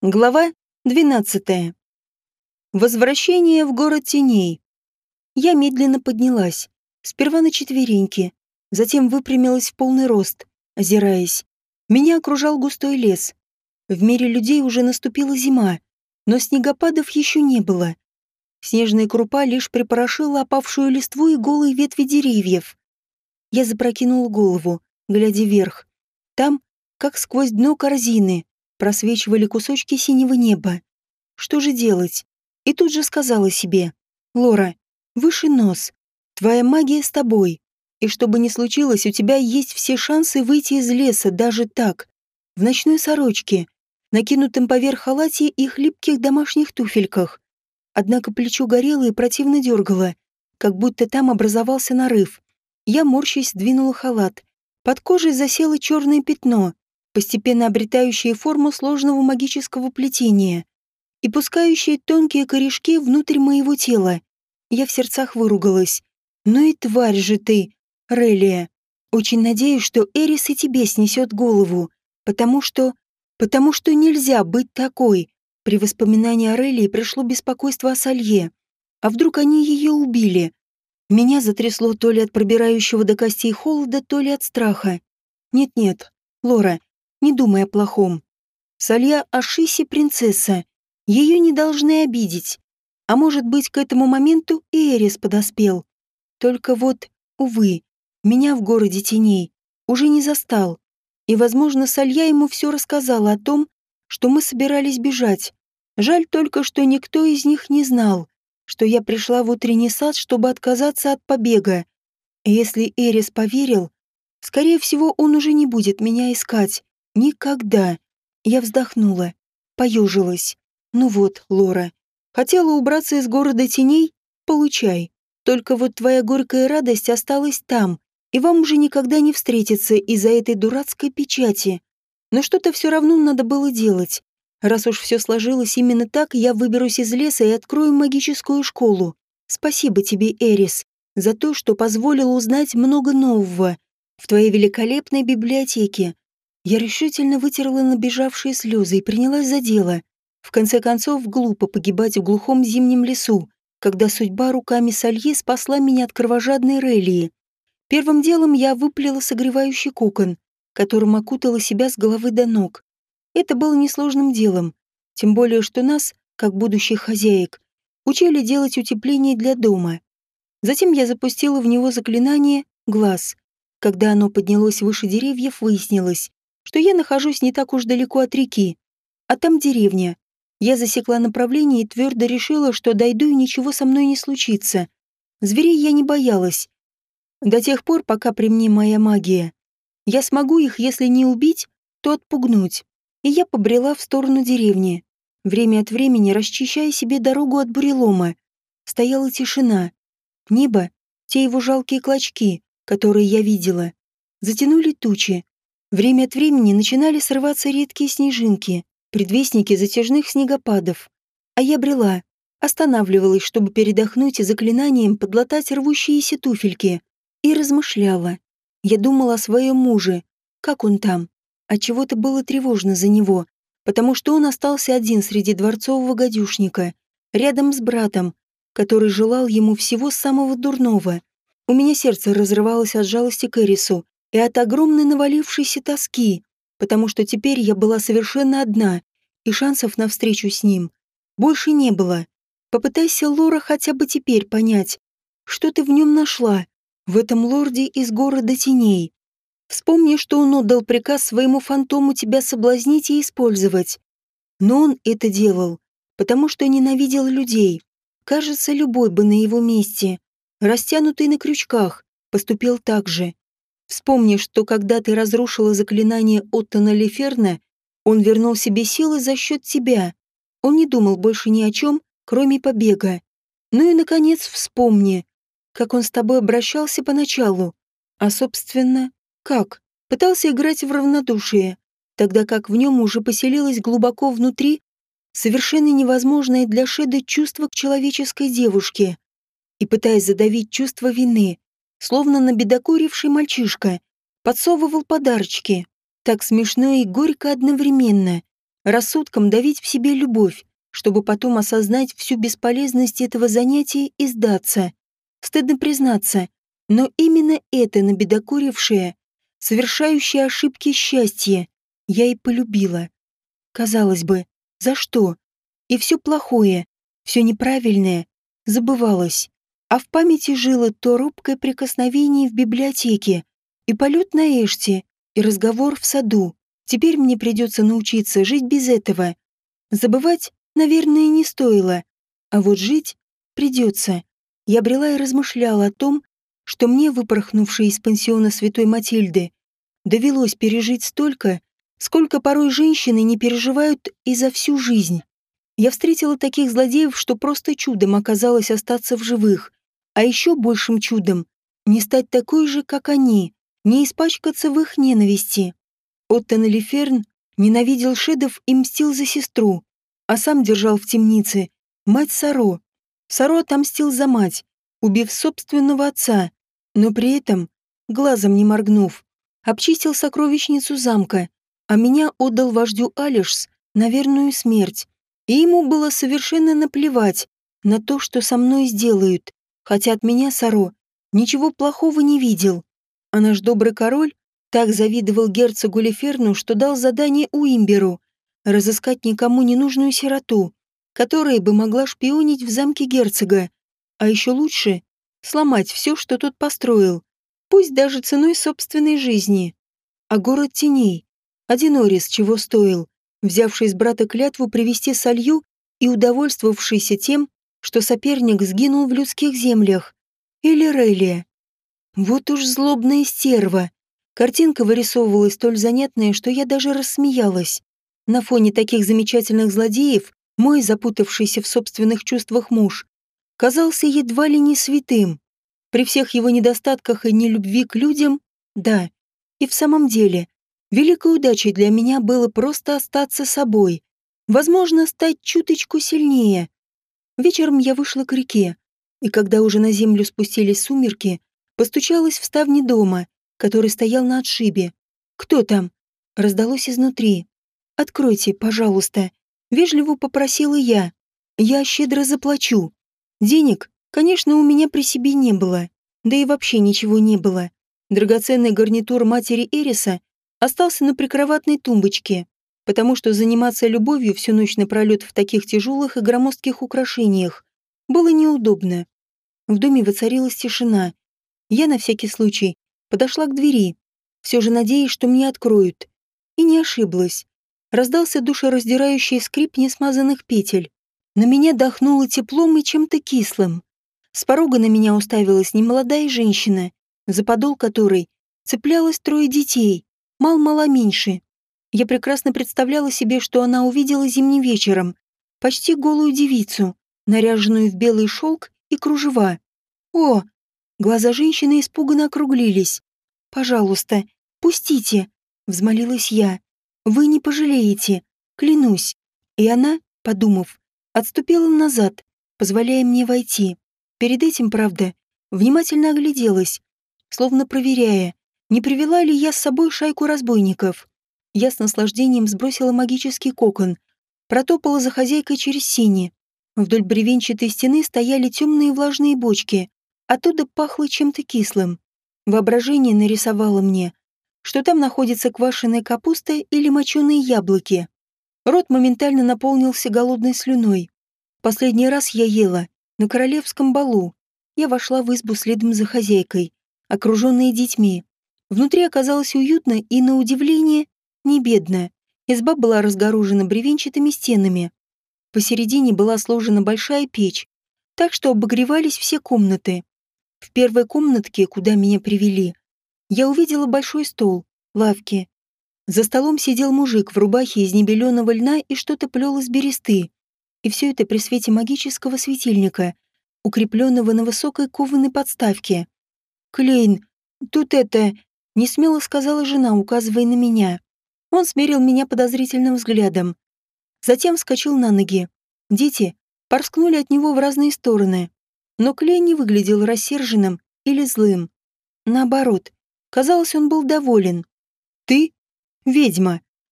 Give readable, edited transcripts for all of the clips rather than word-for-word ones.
Глава 12. Возвращение в город теней. Я медленно поднялась, сперва на четвереньки, затем выпрямилась в полный рост, озираясь. Меня окружал густой лес. В мире людей уже наступила зима, но снегопадов еще не было. Снежная крупа лишь припорошила опавшую листву и голые ветви деревьев. Я запрокинула голову, глядя вверх. Там, как сквозь дно корзины, просвечивали кусочки синего неба. Что же делать? И тут же сказала себе: «Лора, выше нос. Твоя магия с тобой. И что бы ни случилось, у тебя есть все шансы выйти из леса даже так, в ночной сорочке, накинутом поверх халате и хлипких домашних туфельках». Однако плечо горело и противно дергало, как будто там образовался нарыв. Я, морщась, сдвинула халат. Под кожей засело черное пятно, постепенно обретающее форму сложного магического плетения и пускающее тонкие корешки внутрь моего тела. Я в сердцах выругалась. «Ну и тварь же ты, Релия. Очень надеюсь, что Эрис и тебе снесет голову, потому что нельзя быть такой». При воспоминании о Релии пришло беспокойство о Салье. А вдруг они ее убили? Меня затрясло то ли от пробирающего до костей холода, то ли от страха. Нет-нет, Лора, не думай о плохом. Салья Ашиси принцесса. Ее не должны обидеть. А может быть, к этому моменту и Эрис подоспел. Только вот, увы, меня в городе теней уже не застал. И, возможно, Салья ему все рассказала о том, что мы собирались бежать. Жаль только, что никто из них не знал, что я пришла в утренний сад, чтобы отказаться от побега. И если Эрис поверил, скорее всего, он уже не будет меня искать. Никогда. Я вздохнула, поежилась. Ну вот, Лора, хотела убраться из города теней? Получай. Только вот твоя горькая радость осталась там, и вам уже никогда не встретиться из-за этой дурацкой печати. Но что-то все равно надо было делать. Раз уж все сложилось именно так, я выберусь из леса и открою магическую школу. Спасибо тебе, Эрис, за то, что позволил узнать много нового в твоей великолепной библиотеке. Я решительно вытерла набежавшие слезы и принялась за дело. В конце концов, глупо погибать в глухом зимнем лесу, когда судьба руками Салье спасла меня от кровожадной Релии. Первым делом я выплела согревающий кокон, которым окутала себя с головы до ног. Это было несложным делом, тем более что нас, как будущих хозяек, учили делать утепление для дома. Затем я запустила в него заклинание «Глаз». Когда оно поднялось выше деревьев, выяснилось, что я нахожусь не так уж далеко от реки, а там деревня. Я засекла направление и твердо решила, что дойду и ничего со мной не случится. Зверей я не боялась. До тех пор, пока при мне моя магия. Я смогу их, если не убить, то отпугнуть. И я побрела в сторону деревни, время от времени расчищая себе дорогу от бурелома. Стояла тишина. Небо, те его жалкие клочки, которые я видела, затянули тучи. Время от времени начинали срываться редкие снежинки, предвестники затяжных снегопадов. А я брела, останавливалась, чтобы передохнуть и заклинанием подлатать рвущиеся туфельки. И размышляла. Я думала о своем муже. Как он там? Отчего-то было тревожно за него, потому что он остался один среди дворцового гадюшника, рядом с братом, который желал ему всего самого дурного. У меня сердце разрывалось от жалости к Эрису и от огромной навалившейся тоски, потому что теперь я была совершенно одна, и шансов на встречу с ним больше не было. Попытайся, Лора, хотя бы теперь понять, что ты в нем нашла, в этом лорде из города теней. Вспомни, что он отдал приказ своему фантому тебя соблазнить и использовать. Но он это делал, потому что ненавидел людей. Кажется, любой бы на его месте, растянутый на крючках, поступил так же. Вспомни, что когда ты разрушила заклинание Оттона Леферна, он вернул себе силы за счет тебя. Он не думал больше ни о чем, кроме побега. Ну и, наконец, вспомни, как он с тобой обращался поначалу. А, собственно, как? Пытался играть в равнодушие, тогда как в нем уже поселилось глубоко внутри совершенно невозможное для Шеды чувство к человеческой девушке. И, пытаясь задавить чувство вины, словно набедокуривший мальчишка, подсовывал подарочки. Так смешно и горько одновременно. рассудком давить в себе любовь, чтобы потом осознать всю бесполезность этого занятия и сдаться. Стыдно признаться, но именно это набедокурившее, совершающее ошибки счастье, я и полюбила. Казалось бы, за что? И все плохое, все неправильное забывалось. А в памяти жило то робкое прикосновение в библиотеке, и полет на Эште, и разговор в саду. Теперь мне придется научиться жить без этого. Забывать, наверное, не стоило. А вот жить придется. Я брела и размышляла о том, что мне, выпорхнувшей из пансиона Святой Матильды, довелось пережить столько, сколько порой женщины не переживают и за всю жизнь. Я встретила таких злодеев, что просто чудом оказалось остаться в живых. А еще большим чудом — не стать такой же, как они, не испачкаться в их ненависти. Отто Нелиферн ненавидел шедов и мстил за сестру, а сам держал в темнице мать Саро. Саро отомстил за мать, убив собственного отца, но при этом, глазом не моргнув, обчистил сокровищницу замка, а меня отдал вождю Алишс на верную смерть. И ему было совершенно наплевать на то, что со мной сделают, хотя от меня Саро ничего плохого не видел. А наш добрый король так завидовал герцогу Леферну, что дал задание Уимберу разыскать никому не нужную сироту, которая бы могла шпионить в замке герцога, а еще лучше — сломать все, что тот построил, пусть даже ценой собственной жизни. А город теней, один Орис чего стоил, взявший с брата клятву привести Солью и удовольствовавшийся тем, что соперник сгинул в людских землях. Или Релия. Вот уж злобная стерва. Картинка вырисовывалась столь занятная, что я даже рассмеялась. На фоне таких замечательных злодеев мой, запутавшийся в собственных чувствах муж, казался едва ли не святым. При всех его недостатках и нелюбви к людям, да. И в самом деле, великой удачей для меня было просто остаться собой. Возможно, стать чуточку сильнее. Вечером я вышла к реке, и когда уже на землю спустились сумерки, постучалась в ставни дома, который стоял на отшибе. «Кто там?» — раздалось изнутри. «Откройте, пожалуйста», — вежливо попросила я. «Я щедро заплачу. Денег, конечно, у меня при себе не было, да и вообще ничего не было. Драгоценный гарнитур матери Эриса остался на прикроватной тумбочке, потому что заниматься любовью всю ночь напролет в таких тяжелых и громоздких украшениях было неудобно. В доме воцарилась тишина. Я на всякий случай подошла к двери, все же надеясь, что мне откроют. И не ошиблась. Раздался душераздирающий скрип несмазанных петель. На меня дохнуло теплом и чем-то кислым. С порога на меня уставилась немолодая женщина, за подол которой цеплялось трое детей, мало-мало меньше. Я прекрасно представляла себе, что она увидела зимним вечером почти голую девицу, наряженную в белый шелк и кружева. «О!» Глаза женщины испуганно округлились. «Пожалуйста, пустите!» — взмолилась я. «Вы не пожалеете, клянусь». И она, подумав, отступила назад, позволяя мне войти. Перед этим, правда, внимательно огляделась, словно проверяя, не привела ли я с собой шайку разбойников. Я с наслаждением сбросила магический кокон, протопала за хозяйкой через сени. Вдоль бревенчатой стены стояли темные влажные бочки, оттуда пахло чем-то кислым. Воображение нарисовало мне, что там находится квашеная капуста или моченые яблоки. Рот моментально наполнился голодной слюной. Последний раз я ела на королевском балу. Я вошла в избу следом за хозяйкой, окруженная детьми. Внутри оказалось уютно и, на удивление, не бедно. Изба была разгорожена бревенчатыми стенами. Посередине была сложена большая печь, так что обогревались все комнаты. В первой комнатке, куда меня привели, я увидела большой стол, лавки. За столом сидел мужик в рубахе из небеленого льна и что-то плел из бересты. И все это при свете магического светильника, укрепленного на высокой кованой подставке. «Клейн, тут это...» — несмело сказала жена, указывая на меня. Он смерил меня подозрительным взглядом. Затем вскочил на ноги. Дети порскнули от него в разные стороны. Но Клейн не выглядел рассерженным или злым. Наоборот, казалось, он был доволен. «Ты ведьма», —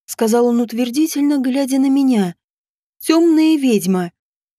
сказал он утвердительно, глядя на меня. «Темная ведьма».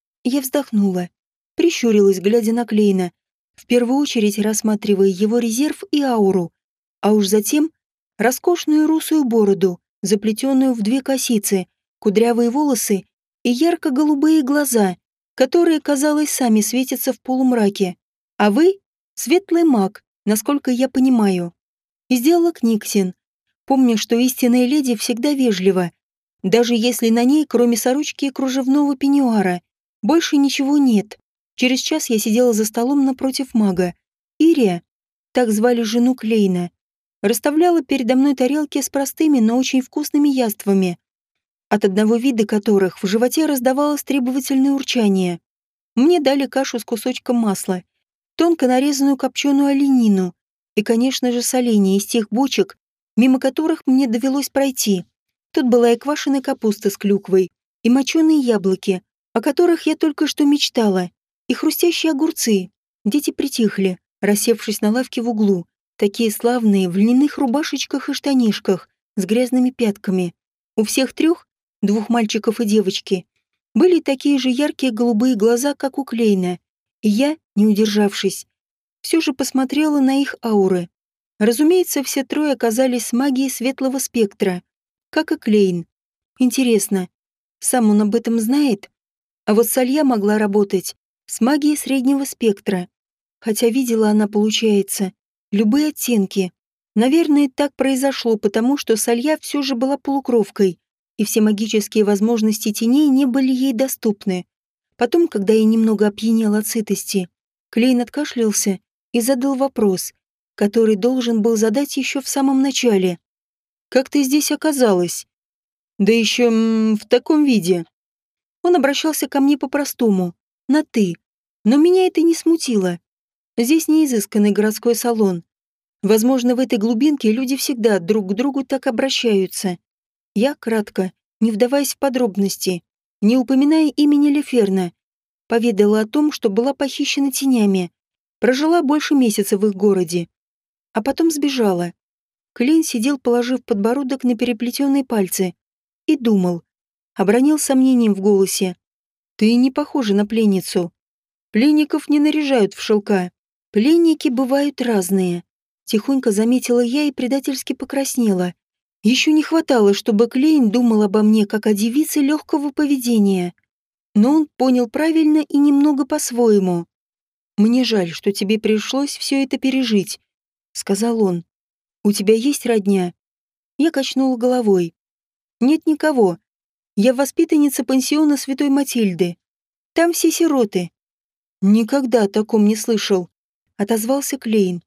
Я вздохнула, прищурилась, глядя на Клейна, в первую очередь рассматривая его резерв и ауру, а уж затем роскошную русую бороду, заплетенную в две косицы, кудрявые волосы и ярко-голубые глаза, которые, казалось, сами светятся в полумраке. А вы — светлый маг, насколько я понимаю. И сделала Книксин, помня, что истинная леди всегда вежлива, даже если на ней, кроме сорочки и кружевного пеньюара, больше ничего нет. Через час я сидела за столом напротив мага. Ирия, так звали жену Клейна, расставляла передо мной тарелки с простыми, но очень вкусными яствами, от одного вида которых в животе раздавалось требовательное урчание. Мне дали кашу с кусочком масла, тонко нарезанную копченую оленину и, конечно же, соленья из тех бочек, мимо которых мне довелось пройти. Тут была и квашеная капуста с клюквой, и моченые яблоки, о которых я только что мечтала, и хрустящие огурцы. Дети притихли, рассевшись на лавке в углу, такие славные в льняных рубашечках и штанишках с грязными пятками. У всех трех, двух мальчиков и девочки, были такие же яркие голубые глаза, как у Клейна, и я, не удержавшись, все же посмотрела на их ауры. Разумеется, все трое оказались с магией светлого спектра, как и Клейн. Интересно, сам он об этом знает? А вот Салья могла работать с магией среднего спектра, хотя видела она, получается, любые оттенки. Наверное, так произошло, потому что Салья все же была полукровкой, и все магические возможности теней не были ей доступны. Потом, когда я немного опьянела от сытости, Клейн откашлялся и задал вопрос, который должен был задать еще в самом начале. «Как ты здесь оказалась? Да еще в таком виде». Он обращался ко мне по-простому, на «ты», но меня это не смутило. Здесь не изысканный городской салон. Возможно, в этой глубинке люди всегда друг к другу так обращаются. Я, кратко, не вдаваясь в подробности, не упоминая имени Леферна, поведала о том, что была похищена тенями, прожила больше месяца в их городе, а потом сбежала. Клейн сидел, положив подбородок на переплетенные пальцы, и думал, обронил сомнением в голосе. «Ты не похожа на пленницу. Пленников не наряжают в шелка. Пленники бывают разные», — тихонько заметила я и предательски покраснела. Еще не хватало, чтобы Клейн думал обо мне как о девице легкого поведения. Но он понял правильно и немного по-своему. «Мне жаль, что тебе пришлось все это пережить», — сказал он. «У тебя есть родня?» Я качнула головой. «Нет никого. Я воспитанница пансиона Святой Матильды. Там все сироты». «Никогда о таком не слышал», — отозвался Клейн.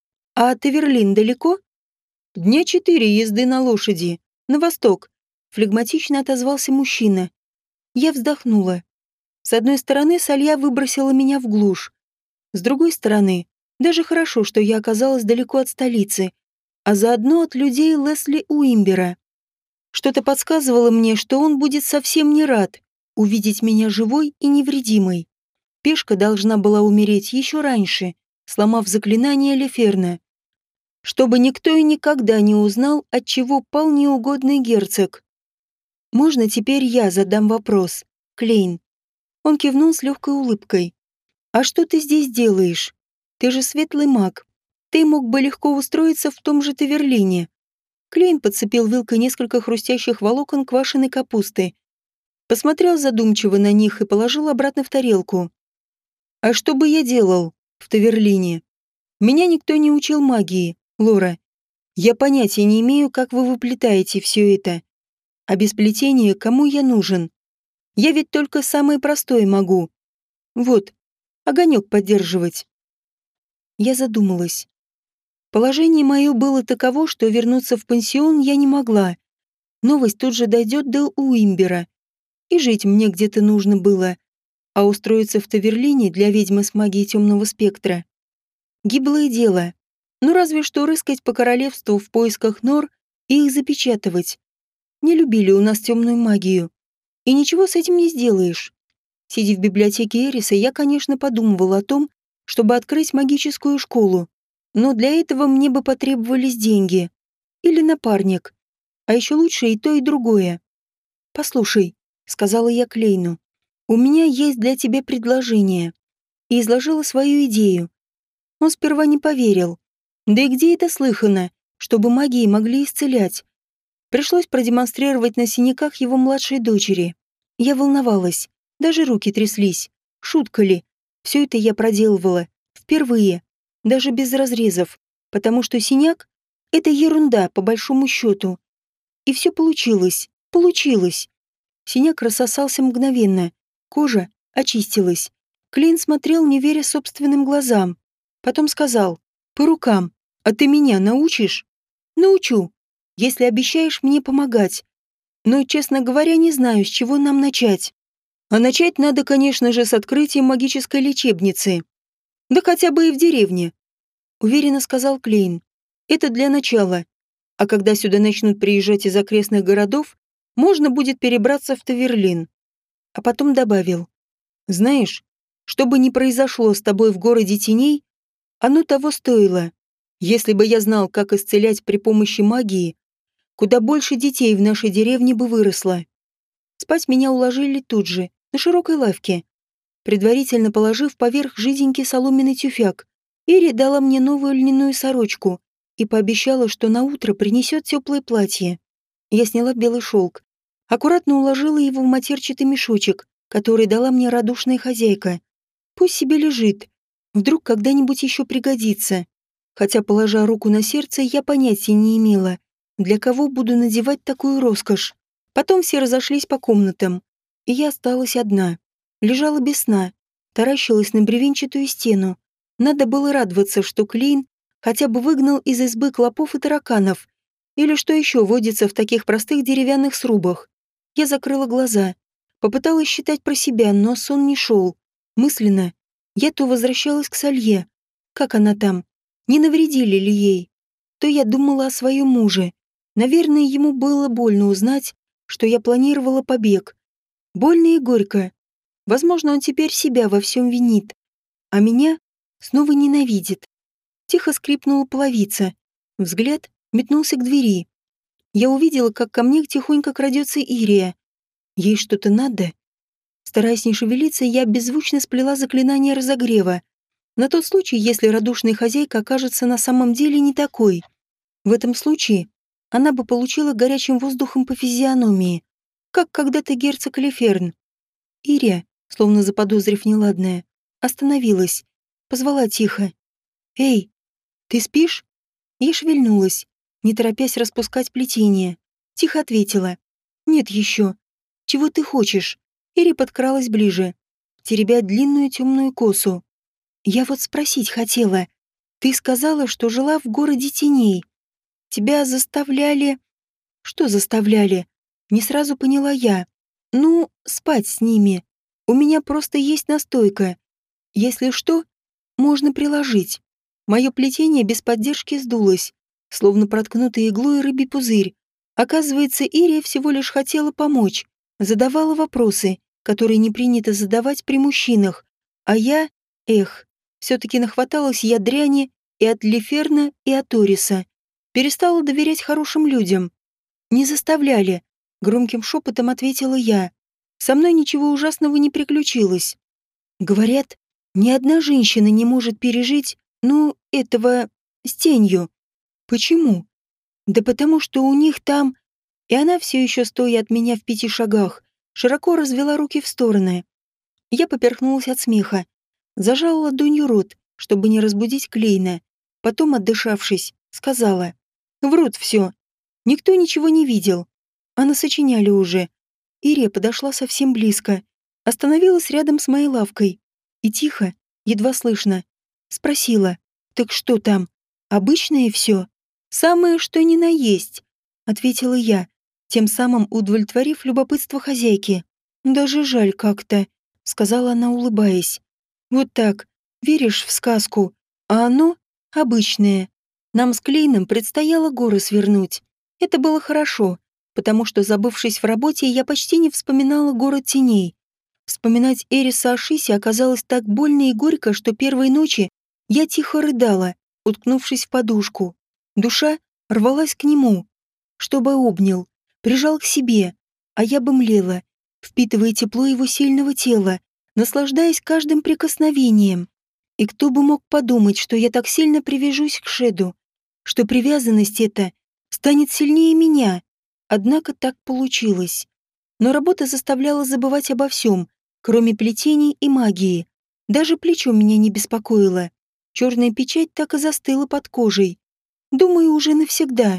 «А Таверлин далеко?» «Дня 4 езды на лошади. На восток», — флегматично отозвался мужчина. Я вздохнула. С одной стороны, Салья выбросила меня в глушь. С другой стороны, даже хорошо, что я оказалась далеко от столицы, а заодно от людей Лесли Уимбера. Что-то подсказывало мне, что он будет совсем не рад увидеть меня живой и невредимой. Пешка должна была умереть еще раньше, сломав заклинание Леферна, чтобы никто и никогда не узнал, от чего пал неугодный герцог. «Можно теперь я задам вопрос, Клейн?» Он кивнул с легкой улыбкой. «А что ты здесь делаешь? Ты же светлый маг. Ты мог бы легко устроиться в том же Таверлине». Клейн подцепил вилкой несколько хрустящих волокон квашеной капусты, посмотрел задумчиво на них и положил обратно в тарелку. «А что бы я делал в Таверлине? Меня никто не учил магии, Лора. Я понятия не имею, как вы выплетаете все это. А без плетения кому я нужен? Я ведь только самое простое могу. Вот, огонек поддерживать». Я задумалась. Положение мое было таково, что вернуться в пансион я не могла. Новость тут же дойдет до Уимбера. И жить мне где-то нужно было. А устроиться в Таверлине для ведьмы с магией темного спектра — гиблое дело. Ну разве что рыскать по королевству в поисках нор и их запечатывать. Не любили у нас темную магию. И ничего с этим не сделаешь. Сидя в библиотеке Эриса, я, конечно, подумывала о том, чтобы открыть магическую школу. Но для этого мне бы потребовались деньги. Или напарник. А еще лучше и то, и другое. «Послушай», — сказала я Клейну, — «у меня есть для тебя предложение». И изложила свою идею. Он сперва не поверил. Да и где это слыхано, чтобы магии могли исцелять? Пришлось продемонстрировать на синяках его младшей дочери. Я волновалась, даже руки тряслись. Шутка ли? Все это я проделывала. Впервые. Даже без разрезов. Потому что синяк — это ерунда, по большому счету. И все получилось. Получилось. Синяк рассосался мгновенно. Кожа очистилась. Клейн смотрел, не веря собственным глазам. Потом сказал: «По рукам. А ты меня научишь?» «Научу, если обещаешь мне помогать. Но, честно говоря, не знаю, с чего нам начать. А начать надо, конечно же, с открытия магической лечебницы. Да хотя бы и в деревне», — уверенно сказал Клейн. «Это для начала. А когда сюда начнут приезжать из окрестных городов, можно будет перебраться в Таверлин». А потом добавил: «Знаешь, что бы ни произошло с тобой в городе теней, оно того стоило. Если бы я знал, как исцелять при помощи магии, куда больше детей в нашей деревне бы выросло». Спать меня уложили тут же, на широкой лавке, предварительно положив поверх жиденький соломенный тюфяк. Ири дала мне новую льняную сорочку и пообещала, что на утро принесет теплое платье. Я сняла белый шелк, аккуратно уложила его в матерчатый мешочек, который дала мне радушная хозяйка. Пусть себе лежит, вдруг когда-нибудь еще пригодится. Хотя, положа руку на сердце, я понятия не имела, для кого буду надевать такую роскошь. Потом все разошлись по комнатам, и я осталась одна. Лежала без сна, таращилась на бревенчатую стену. Надо было радоваться, что Клейн хотя бы выгнал из избы клопов и тараканов, или что еще водится в таких простых деревянных срубах. Я закрыла глаза, попыталась считать про себя, но сон не шел. Мысленно я то возвращалась к Салье, как она там, не навредили ли ей, то я думала о своем муже. Наверное, ему было больно узнать, что я планировала побег. Больно и горько. Возможно, он теперь себя во всем винит, а меня снова ненавидит. Тихо скрипнула половица. Взгляд метнулся к двери. Я увидела, как ко мне тихонько крадется Ирия. Ей что-то надо. Стараясь не шевелиться, я беззвучно сплела заклинание разогрева. На тот случай, если радушная хозяйка окажется на самом деле не такой. В этом случае она бы получила горячим воздухом по физиономии, как когда-то герцог Леферн. Ирия, словно заподозрив неладное, остановилась, позвала тихо: «Эй, ты спишь?» Я шевельнулась, не торопясь распускать плетение. Тихо ответила: «Нет еще. Чего ты хочешь?» Ири подкралась ближе, теребя длинную темную косу. «Я вот спросить хотела. Ты сказала, что жила в городе теней. Тебя заставляли...» «Что заставляли?» Не сразу поняла я. «Ну, спать с ними. У меня просто есть настойка. Если что, можно приложить». Мое плетение без поддержки сдулось, словно проткнутый иглой рыбий пузырь. Оказывается, Ирия всего лишь хотела помочь, задавала вопросы, которые не принято задавать при мужчинах. А я, все-таки нахваталась я дряни и от Леферна, и от Ориса. Перестала доверять хорошим людям. «Не заставляли», — громким шепотом ответила я. «Со мной ничего ужасного не приключилось. Говорят, ни одна женщина не может пережить, этого с тенью. Почему? Да потому что у них там...» И она, все еще стоя от меня в 5 шагах, широко развела руки в стороны. Я поперхнулась от смеха, зажала ладонью рот, чтобы не разбудить Клейна. Потом, отдышавшись, сказала: «Врут все. Никто ничего не видел. А насочиняли уже». Ирия подошла совсем близко, остановилась рядом с моей лавкой и тихо, едва слышно, спросила: «Так что там? Обычное все?» «Самое, что ни на есть», — ответила я, тем самым удовлетворив любопытство хозяйки. «Даже жаль как-то», — сказала она, улыбаясь. «Вот так, веришь в сказку, а оно обычное. Нам с Клейном предстояло горы свернуть. Это было хорошо, потому что, забывшись в работе, я почти не вспоминала город теней. Вспоминать Эриса Ашиси оказалось так больно и горько, что первой ночи я тихо рыдала, уткнувшись в подушку. Душа рвалась к нему. чтобы обнял, прижал к себе, а я бы млела, впитывая тепло его сильного тела, наслаждаясь каждым прикосновением. И кто бы мог подумать, что я так сильно привяжусь к Шеду, что привязанность эта станет сильнее меня. Однако так получилось. Но работа заставляла забывать обо всем, кроме плетений и магии. Даже плечо меня не беспокоило. Черная печать так и застыла под кожей. Думаю, уже навсегда.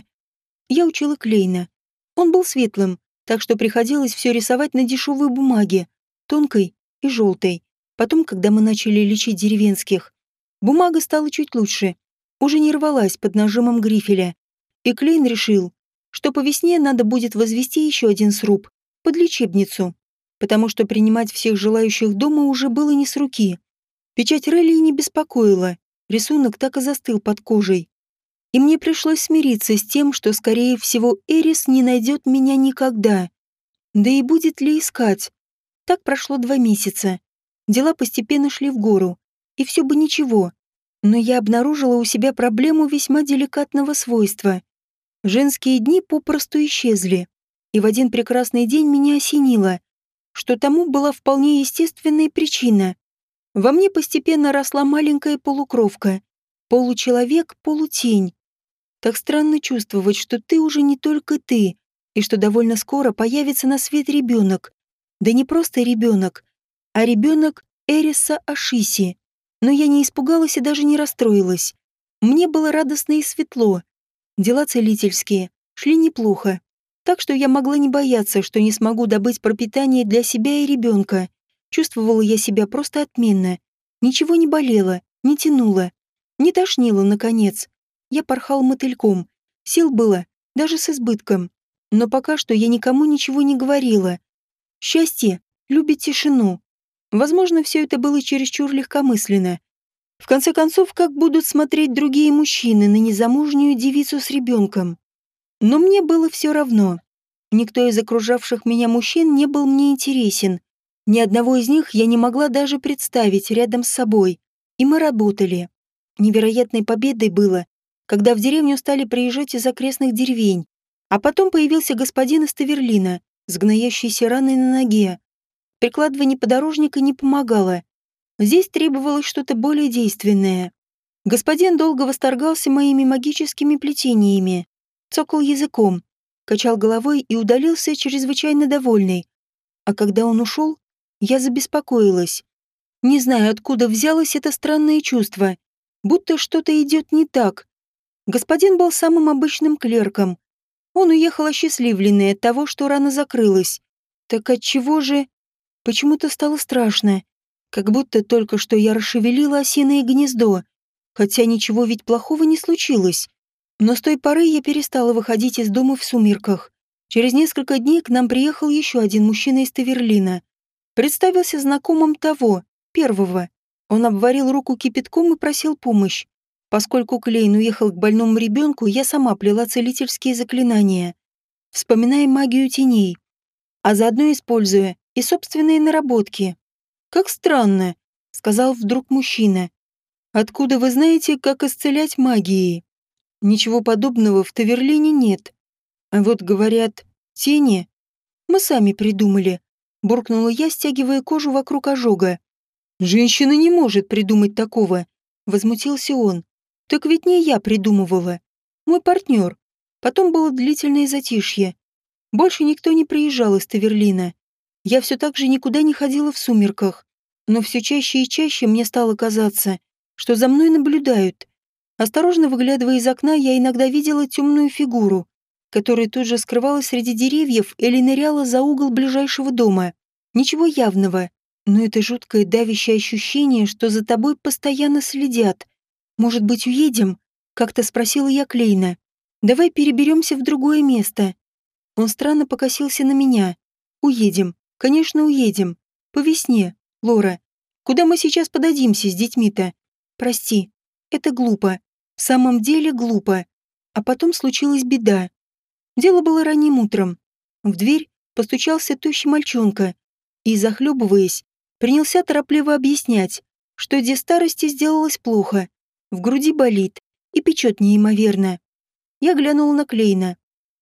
Я учила Клейна. Он был светлым, так что приходилось все рисовать на дешевой бумаге, тонкой и желтой. Потом, когда мы начали лечить деревенских, бумага стала чуть лучше, уже не рвалась под нажимом грифеля. И Клейн решил, что по весне надо будет возвести еще один сруб под лечебницу, потому что принимать всех желающих дома уже было не с руки. Печать Релли не беспокоила, рисунок так и застыл под кожей. И мне пришлось смириться с тем, что, скорее всего, Эрис не найдет меня никогда. Да и будет ли искать? Так прошло 2 месяца. Дела постепенно шли в гору, и все бы ничего. Но я обнаружила у себя проблему весьма деликатного свойства. Женские дни попросту исчезли, и в один прекрасный день меня осенило, что тому была вполне естественная причина. Во мне постепенно росла маленькая полукровка, получеловек, полутень. Так странно чувствовать, что ты уже не только ты, и что довольно скоро появится на свет ребенок. Да не просто ребенок, а ребенок Эриса Ашиси. Но я не испугалась и даже не расстроилась. Мне было радостно и светло. Дела целительские шли неплохо, так что я могла не бояться, что не смогу добыть пропитание для себя и ребенка. Чувствовала я себя просто отменно. Ничего не болело, не тянуло, не тошнило, наконец. Я порхал мотыльком. Сил было, даже с избытком. Но пока что я никому ничего не говорила. Счастье любит тишину. Возможно, все это было чересчур легкомысленно. В конце концов, как будут смотреть другие мужчины на незамужнюю девицу с ребенком? Но мне было все равно. Никто из окружавших меня мужчин не был мне интересен. Ни одного из них я не могла даже представить рядом с собой. И мы работали. Невероятной победой было, когда в деревню стали приезжать из окрестных деревень. А потом появился господин из Таверлина с гноящейся раной на ноге. Прикладывание подорожника не помогало. Здесь требовалось что-то более действенное. Господин долго восторгался моими магическими плетениями, цокал языком, качал головой и удалился чрезвычайно довольный. А когда он ушел, я забеспокоилась. Не знаю, откуда взялось это странное чувство, будто что-то идет не так. Господин был самым обычным клерком. Он уехал осчастливленный от того, что рана закрылась. Так отчего же... Почему-то стало страшно. Как будто только что я расшевелила осиное гнездо. Хотя ничего ведь плохого не случилось. Но с той поры я перестала выходить из дома в сумерках. Через несколько дней к нам приехал еще один мужчина из Таверлина. Представился знакомым того, первого. Он обварил руку кипятком и просил помощь. Поскольку Клейн уехал к больному ребенку, я сама плела целительские заклинания, вспоминая магию теней, а заодно используя и собственные наработки. «Как странно», — сказал вдруг мужчина. «Откуда вы знаете, как исцелять магией? Ничего подобного в Таверлине нет. А вот, говорят, тени. Мы сами придумали», — буркнула я, стягивая кожу вокруг ожога. «Женщина не может придумать такого», — возмутился он. «Так ведь не я придумывала. Мой партнер». Потом было длительное затишье. Больше никто не приезжал из Таверлина. Я все так же никуда не ходила в сумерках. Но все чаще и чаще мне стало казаться, что за мной наблюдают. Осторожно выглядывая из окна, я иногда видела темную фигуру, которая тут же скрывалась среди деревьев или ныряла за угол ближайшего дома. Ничего явного, но это жуткое давящее ощущение, что за тобой постоянно следят. «Может быть, уедем?» — как-то спросила я Клейна. «Давай переберемся в другое место». Он странно покосился на меня. «Уедем. Конечно, уедем. По весне, Лора. Куда мы сейчас подадимся с детьми-то? Прости. Это глупо. В самом деле глупо». А потом случилась беда. Дело было ранним утром. В дверь постучался тощий мальчонка и, захлебываясь, принялся торопливо объяснять, что де старости сделалось плохо, в груди болит и печет неимоверно. Я глянула на Клейна.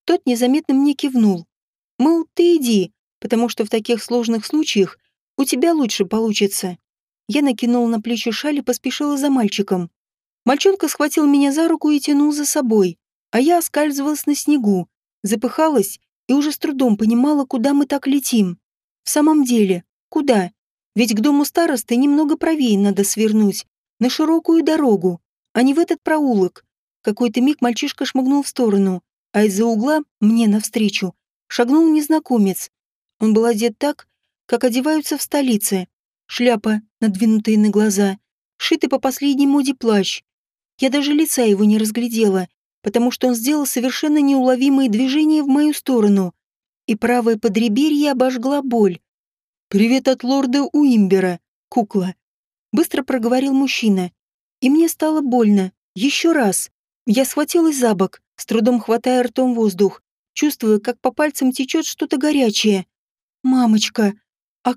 Тот незаметно мне кивнул. Мол, ты иди, потому что в таких сложных случаях у тебя лучше получится. Я накинула на плечи шаль и поспешила за мальчиком. Мальчонка схватил меня за руку и тянул за собой, а я оскальзывалась на снегу, запыхалась и уже с трудом понимала, куда мы так летим. В самом деле, куда? Ведь к дому старосты немного правее надо свернуть, на широкую дорогу, а не в этот проулок. В какой-то миг мальчишка шмыгнул в сторону, а из-за угла, мне навстречу, шагнул незнакомец. Он был одет так, как одеваются в столице. Шляпа, надвинутая на глаза, шитый по последней моде плащ. Я даже лица его не разглядела, потому что он сделал совершенно неуловимые движения в мою сторону, и правое подреберье обожгла боль. «Привет от лорда Уимбера, кукла», — быстро проговорил мужчина. И мне стало больно. Еще раз. Я схватилась за бок, с трудом хватая ртом воздух, чувствуя, как по пальцам течет что-то горячее. «Мамочка, а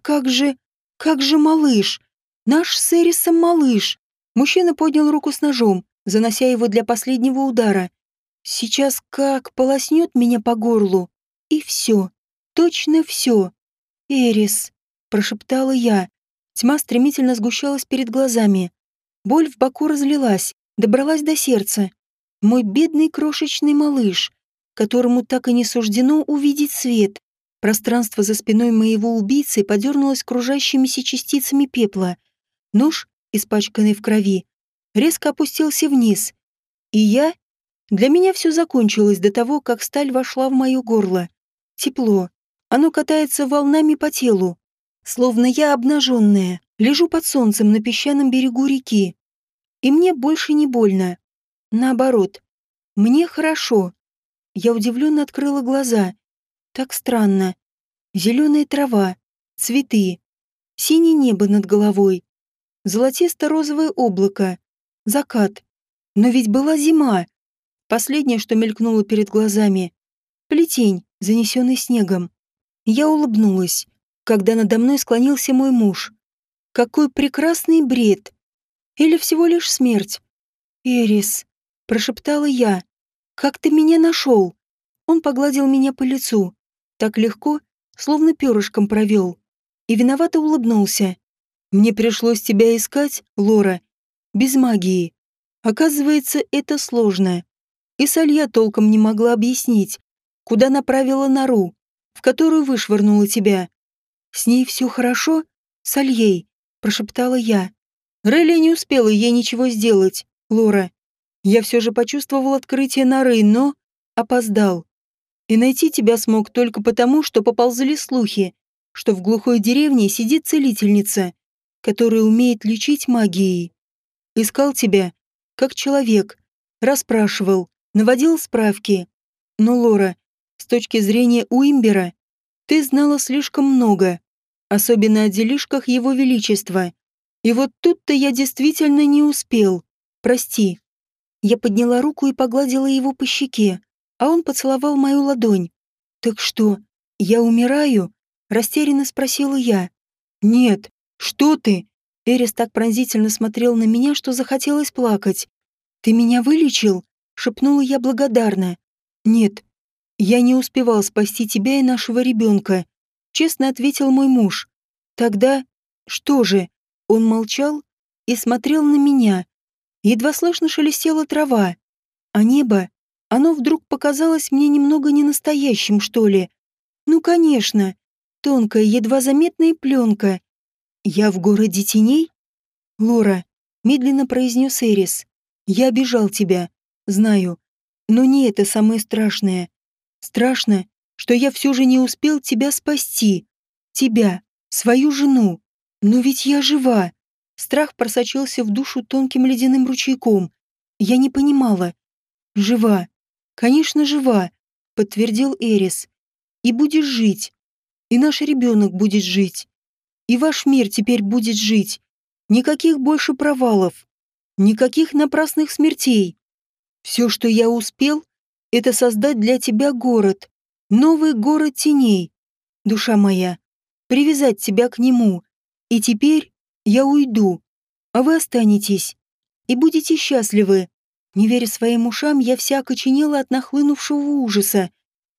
как же малыш? Наш с Эрисом малыш!» Мужчина поднял руку с ножом, занося его для последнего удара. «Сейчас как полоснет меня по горлу. И все. Точно все. Эрис!» — прошептала я. Тьма стремительно сгущалась перед глазами. Боль в боку разлилась, добралась до сердца. Мой бедный крошечный малыш, которому так и не суждено увидеть свет. Пространство за спиной моего убийцы подернулось кружащимися частицами пепла. Нож, испачканный в крови, резко опустился вниз. И я... Для меня все закончилось до того, как сталь вошла в мое горло. Тепло. Оно катается волнами по телу. Словно я обнаженная, лежу под солнцем на песчаном берегу реки. И мне больше не больно. Наоборот, мне хорошо. Я удивленно открыла глаза. Так странно. Зеленая трава, цветы, синее небо над головой, золотисто-розовое облако, закат. Но ведь была зима. Последнее, что мелькнуло перед глазами. Плетень, занесенный снегом. Я улыбнулась, когда надо мной склонился мой муж. Какой прекрасный бред! Или всего лишь смерть? «Эрис», — прошептала я, — «как ты меня нашел?» Он погладил меня по лицу, так легко, словно перышком провел, и виновато улыбнулся. «Мне пришлось тебя искать, Лора, без магии. Оказывается, это сложно. И Салья толком не могла объяснить, куда направила нору, в которую вышвырнула тебя. С ней все хорошо? С Альей?» — прошептала я. Релли не успела ей ничего сделать, Лора. Я все же почувствовал открытие норы, но опоздал. И найти тебя смог только потому, что поползли слухи, что в глухой деревне сидит целительница, которая умеет лечить магией. Искал тебя, как человек, расспрашивал, наводил справки. Но, Лора, с точки зрения Уимбера, ты знала слишком много, особенно о делишках его величества. И вот тут-то я действительно не успел. Прости. Я подняла руку и погладила его по щеке, а он поцеловал мою ладонь. «Так что, я умираю?» — растерянно спросила я. «Нет, что ты?» Эрис так пронзительно смотрел на меня, что захотелось плакать. «Ты меня вылечил?» — шепнула я благодарно. «Нет, я не успевал спасти тебя и нашего ребенка», — честно ответил мой муж. «Тогда... что же?» Он молчал и смотрел на меня. Едва слышно шелестела трава, а небо, оно вдруг показалось мне немного ненастоящим, что ли. Ну, конечно, тонкая, едва заметная пленка. «Я в городе теней?» «Лора», — медленно произнес Эрис, — «я обижал тебя, знаю, но не это самое страшное. Страшно, что я все же не успел тебя спасти. Тебя, свою жену. Но ведь я жива». Страх просочился в душу тонким ледяным ручейком. Я не понимала. «Жива. Конечно, жива», — подтвердил Эрис. «И будешь жить. И наш ребенок будет жить. И ваш мир теперь будет жить. Никаких больше провалов. Никаких напрасных смертей. Все, что я успел, это создать для тебя город. Новый город теней. Душа моя. Привязать тебя к нему. И теперь я уйду, а вы останетесь. И будете счастливы». Не веря своим ушам, я вся окоченела от нахлынувшего ужаса.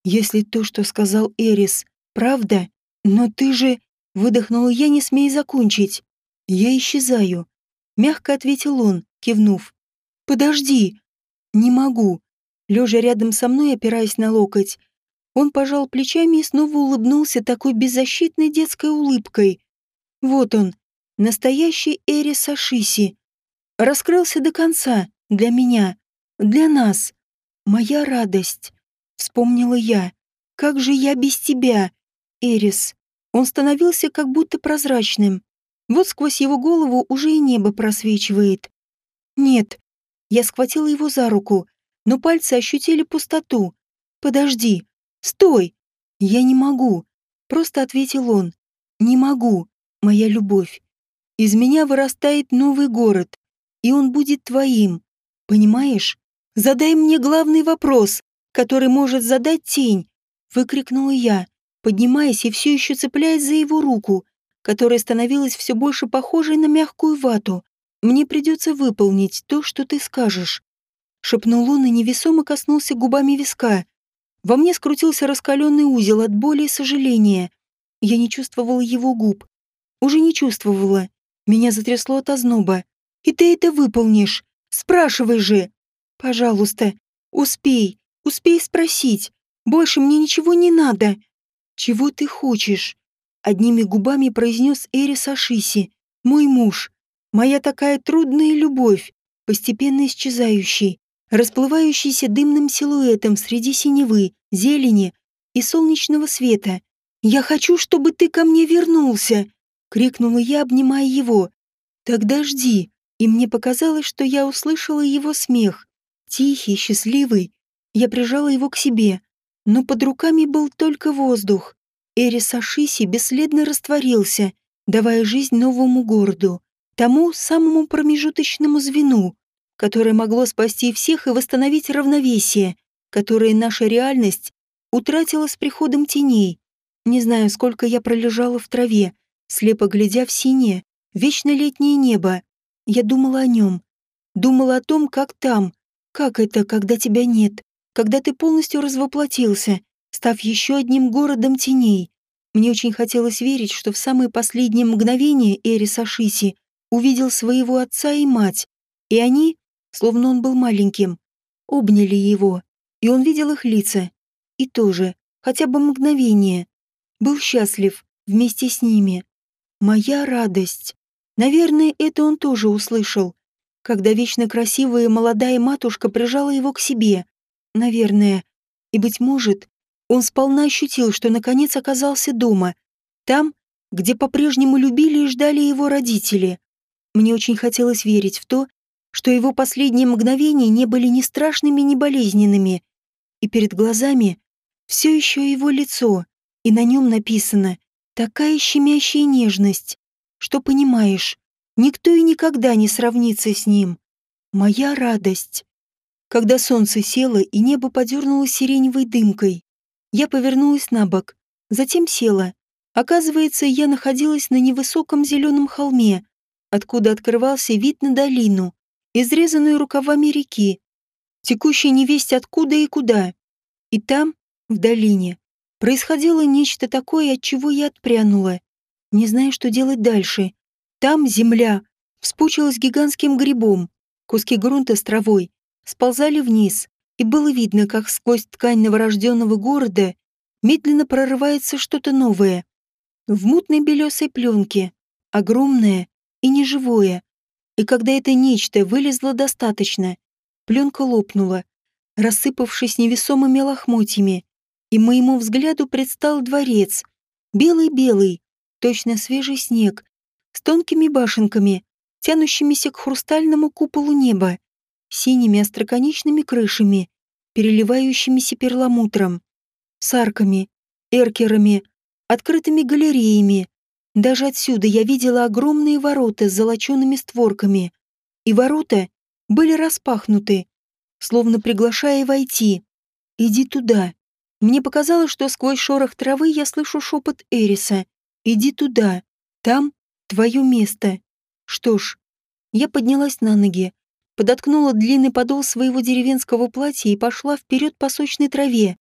Если то, что сказал Эрис, правда, но ты же... Выдохнула я, не смея закончить. Я исчезаю. Мягко ответил он, кивнув. Подожди. Не могу. Лежа рядом со мной, опираясь на локоть, он пожал плечами и снова улыбнулся такой беззащитной детской улыбкой. Вот он, настоящий Эрис Ашиси. Раскрылся до конца, для меня, для нас. Моя радость. Вспомнила я. Как же я без тебя, Эрис? Он становился как будто прозрачным. Вот сквозь его голову уже и небо просвечивает. Нет. Я схватила его за руку, но пальцы ощутили пустоту. Подожди. Стой. Я не могу. Просто ответил он. Не могу, моя любовь. Из меня вырастает новый город, и он будет твоим. Понимаешь? Задай мне главный вопрос, который может задать тень, выкрикнула я, поднимаясь и все еще цепляясь за его руку, которая становилась все больше похожей на мягкую вату. Мне придется выполнить то, что ты скажешь. Шепнул он и невесомо коснулся губами виска. Во мне скрутился раскаленный узел от боли и сожаления. Я не чувствовала его губ. Уже не чувствовала. Меня затрясло от озноба. И ты это выполнишь. Спрашивай же. Пожалуйста, успей спросить. Больше мне ничего не надо. Чего ты хочешь? Одними губами произнес Эрис Ашиси. Мой муж. Моя такая трудная любовь, постепенно исчезающий, расплывающийся дымным силуэтом среди синевы, зелени и солнечного света. «Я хочу, чтобы ты ко мне вернулся!» — крикнула я, обнимая его. «Тогда жди!» И мне показалось, что я услышала его смех. Тихий, счастливый. Я прижала его к себе, но под руками был только воздух. Эрис Ашиси бесследно растворился, давая жизнь новому городу, тому самому промежуточному звену, которое могло спасти всех и восстановить равновесие, которое наша реальность утратила с приходом теней. Не знаю, сколько я пролежала в траве, слепо глядя в синее, вечно летнее небо. Я думала о нем. Думала о том, как там, как это, когда тебя нет, когда ты полностью развоплотился, став еще одним городом теней. Мне очень хотелось верить, что в самые последние мгновения Эрис Ашиси увидел своего отца и мать, и они, словно он был маленьким, обняли его, и он видел их лица. И тоже, хотя бы мгновение, был счастлив вместе с ними. Моя радость. Наверное, это он тоже услышал, когда вечно красивая молодая матушка прижала его к себе. Наверное. И, быть может, он сполна ощутил, что наконец оказался дома, там, где по-прежнему любили и ждали его родители. Мне очень хотелось верить в то, что его последние мгновения не были ни страшными, ни болезненными, и перед глазами все еще его лицо, и на нем написано «такая щемящая нежность», что, понимаешь, никто и никогда не сравнится с ним. Моя радость. Когда солнце село и небо подернулось сиреневой дымкой, я повернулась на бок, затем села. Оказывается, я находилась на невысоком зеленом холме, откуда открывался вид на долину, изрезанную рукавами реки, текущей невесть откуда и куда. И там, в долине, происходило нечто такое, от чего я отпрянула, не зная, что делать дальше. Там земля вспучилась гигантским грибом, куски грунта с травой сползали вниз, и было видно, как сквозь ткань новорожденного города медленно прорывается что-то новое. В мутной белесой пленке, огромное и неживое. И когда это нечто вылезло достаточно, пленка лопнула, рассыпавшись невесомыми лохмотьями, и моему взгляду предстал дворец, белый-белый, точно свежий снег, с тонкими башенками, тянущимися к хрустальному куполу неба, синими остроконечными крышами, переливающимися перламутром, с арками, эркерами, открытыми галереями. Даже отсюда я видела огромные ворота с золочеными створками, и ворота были распахнуты, словно приглашая войти. «Иди туда». Мне показалось, что сквозь шорох травы я слышу шепот Эриса. «Иди туда. Там твое место». Что ж, я поднялась на ноги, подоткнула длинный подол своего деревенского платья и пошла вперед по сочной траве.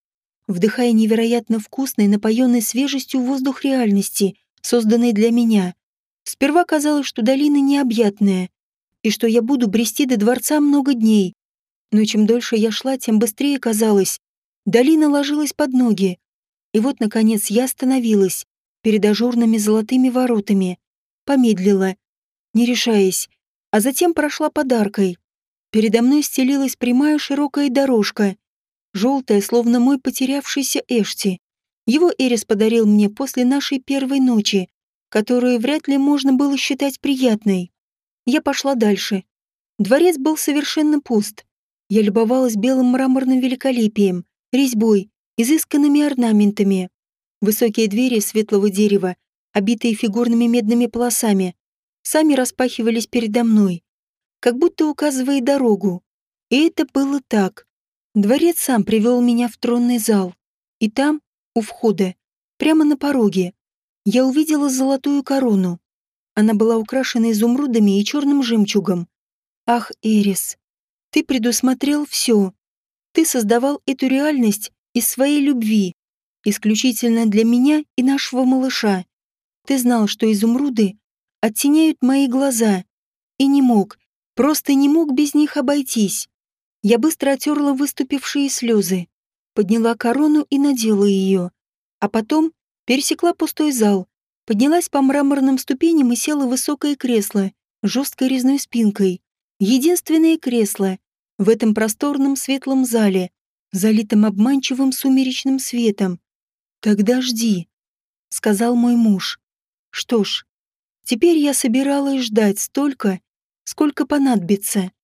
вдыхая невероятно вкусный, напоенный свежестью воздух реальности, созданный для меня. Сперва казалось, что долина необъятная, и что я буду брести до дворца много дней. Но чем дольше я шла, тем быстрее казалось. Долина ложилась под ноги. И вот, наконец, я остановилась перед ажурными золотыми воротами. Помедлила, не решаясь, а затем прошла подаркой. Передо мной стелилась прямая широкая дорожка, желтая, словно мой потерявшийся Эшти. Его Эрис подарил мне после нашей первой ночи, которую вряд ли можно было считать приятной. Я пошла дальше. Дворец был совершенно пуст. Я любовалась белым мраморным великолепием, резьбой, изысканными орнаментами. Высокие двери светлого дерева, обитые фигурными медными полосами, сами распахивались передо мной, как будто указывая дорогу. И это было так. Дворец сам привел меня в тронный зал. И там, у входа, прямо на пороге, я увидела золотую корону. Она была украшена изумрудами и черным жемчугом. Ах, Эрис, ты предусмотрел все. Ты создавал эту реальность из своей любви, исключительно для меня и нашего малыша. Ты знал, что изумруды оттеняют мои глаза, и не мог, просто не мог без них обойтись. Я быстро отерла выступившие слезы, подняла корону и надела ее, а потом пересекла пустой зал, поднялась по мраморным ступеням и села в высокое кресло с жесткой резной спинкой. Единственное кресло в этом просторном светлом зале, залитом обманчивым сумеречным светом. «Тогда жди», — сказал мой муж. Что ж, теперь я собиралась ждать столько, сколько понадобится.